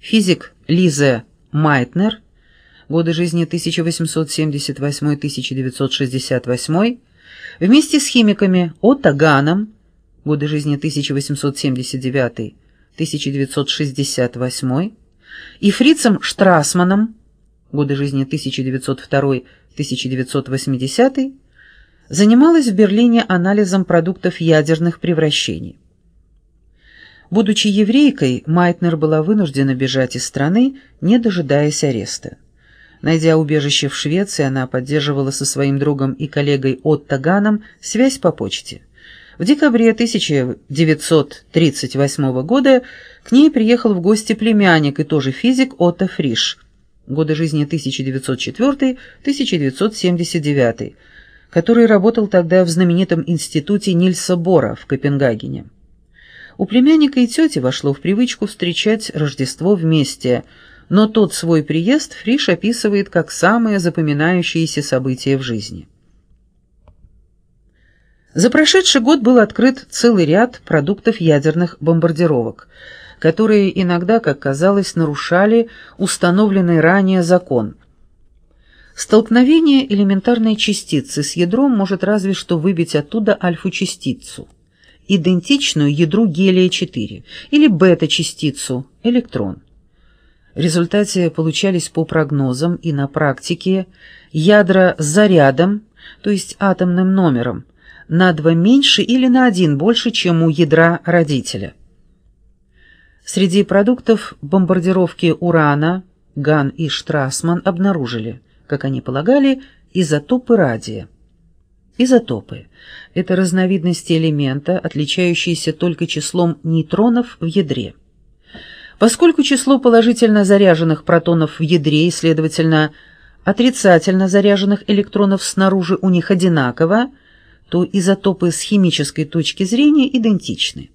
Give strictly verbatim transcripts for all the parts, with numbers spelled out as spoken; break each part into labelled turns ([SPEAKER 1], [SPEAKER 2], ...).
[SPEAKER 1] физик Лиза Майтнер, годы жизни тысяча восемьсот семьдесят восьмой — тысяча девятьсот шестьдесят восьмой, вместе с химиками Отто Ганом, годы жизни тысяча восемьсот семьдесят девятый — тысяча девятьсот шестьдесят восьмой, и Фрицем Штрасманом, годы жизни тысяча девятьсот второй — тысяча девятьсот восьмидесятый, занималась в Берлине анализом продуктов ядерных превращений. Будучи еврейкой, Майтнер была вынуждена бежать из страны, не дожидаясь ареста. Найдя убежище в Швеции, она поддерживала со своим другом и коллегой Отто Ганом связь по почте. В декабре тысяча девятьсот тридцать восьмого года к ней приехал в гости племянник и тоже физик Отто Фриш, годы жизни тысяча девятьсот четвёртый — тысяча девятьсот семьдесят девятый, который работал тогда в знаменитом институте Нильса Бора в Копенгагене. У племянника и тети вошло в привычку встречать Рождество вместе, но тот свой приезд Фриш описывает как самое запоминающееся событие в жизни. За прошедший год был открыт целый ряд продуктов ядерных бомбардировок, которые иногда, как казалось, нарушали установленный ранее закон. Столкновение элементарной частицы с ядром может разве что выбить оттуда альфа-частицу, идентичную ядру гелия четыре, или бета-частицу, электрон. В результате получались по прогнозам и на практике ядра с зарядом, то есть атомным номером, на два меньше или на один больше, чем у ядра родителя. Среди продуктов бомбардировки урана Ган и Штрасман обнаружили, как они полагали, изотопы радия. Изотопы – это разновидности элемента, отличающиеся только числом нейтронов в ядре. Поскольку число положительно заряженных протонов в ядре и, следовательно, отрицательно заряженных электронов снаружи у них одинаково, то изотопы с химической точки зрения идентичны.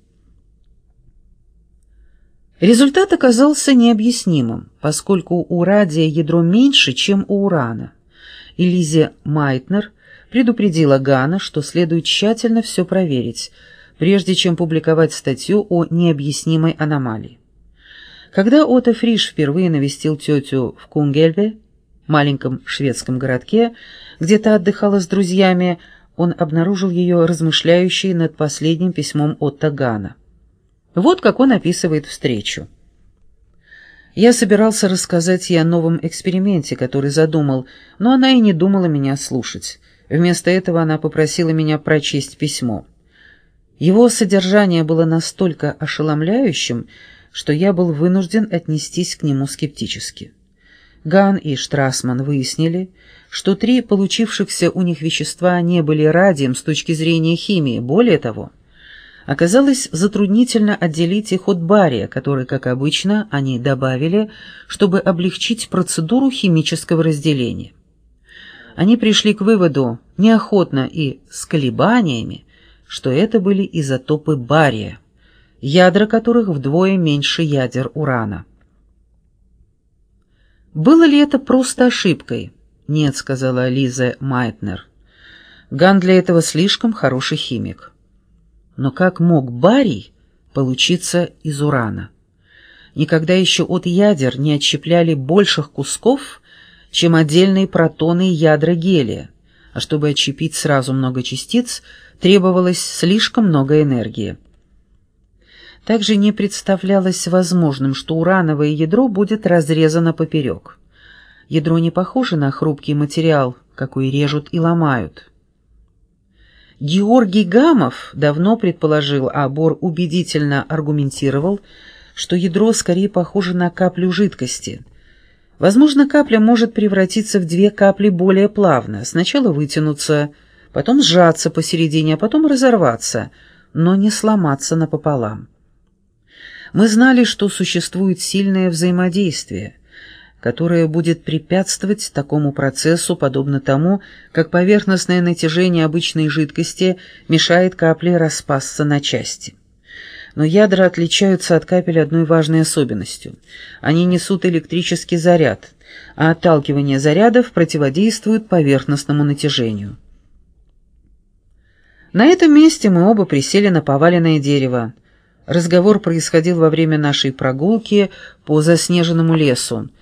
[SPEAKER 1] Результат оказался необъяснимым, поскольку у радия ядро меньше, чем у урана, и Лизе Майтнер предупредила Гана, что следует тщательно все проверить, прежде чем публиковать статью о необъяснимой аномалии. Когда Отто Фриш впервые навестил тетю в Кунгельве, маленьком шведском городке, где та отдыхала с друзьями, он обнаружил ее размышляющей над последним письмом Отто Гана. Вот как он описывает встречу. «Я собирался рассказать ей о новом эксперименте, который задумал, но она и не думала меня слушать. Вместо этого она попросила меня прочесть письмо. Его содержание было настолько ошеломляющим, что я был вынужден отнестись к нему скептически. Ган и Штрасман выяснили, что три получившихся у них вещества не были радием с точки зрения химии. Более того, оказалось затруднительно отделить их от бария, который, как обычно, они добавили, чтобы облегчить процедуру химического разделения. Они пришли к выводу, неохотно и с колебаниями, что это были изотопы бария, ядра которых вдвое меньше ядер урана. «Было ли это просто ошибкой?» «Нет», — сказала Лиза Майтнер. «Ган для этого слишком хороший химик». Но как мог барий получиться из урана? Никогда еще от ядер не отщепляли больших кусков, чем отдельные протоны и ядра гелия, а чтобы отщепить сразу много частиц, требовалось слишком много энергии. Также не представлялось возможным, что урановое ядро будет разрезано поперек. Ядро не похоже на хрупкий материал, какой режут и ломают. Георгий Гамов давно предположил, а Бор убедительно аргументировал, что ядро скорее похоже на каплю жидкости. Возможно, капля может превратиться в две капли более плавно, сначала вытянуться, потом сжаться посередине, а потом разорваться, но не сломаться напополам. Мы знали, что существует сильное взаимодействие, которое будет препятствовать такому процессу, подобно тому, как поверхностное натяжение обычной жидкости мешает капле распасться на части. Но ядра отличаются от капель одной важной особенностью. Они несут электрический заряд, а отталкивание зарядов противодействует поверхностному натяжению. На этом месте мы оба присели на поваленное дерево. Разговор происходил во время нашей прогулки по заснеженному лесу.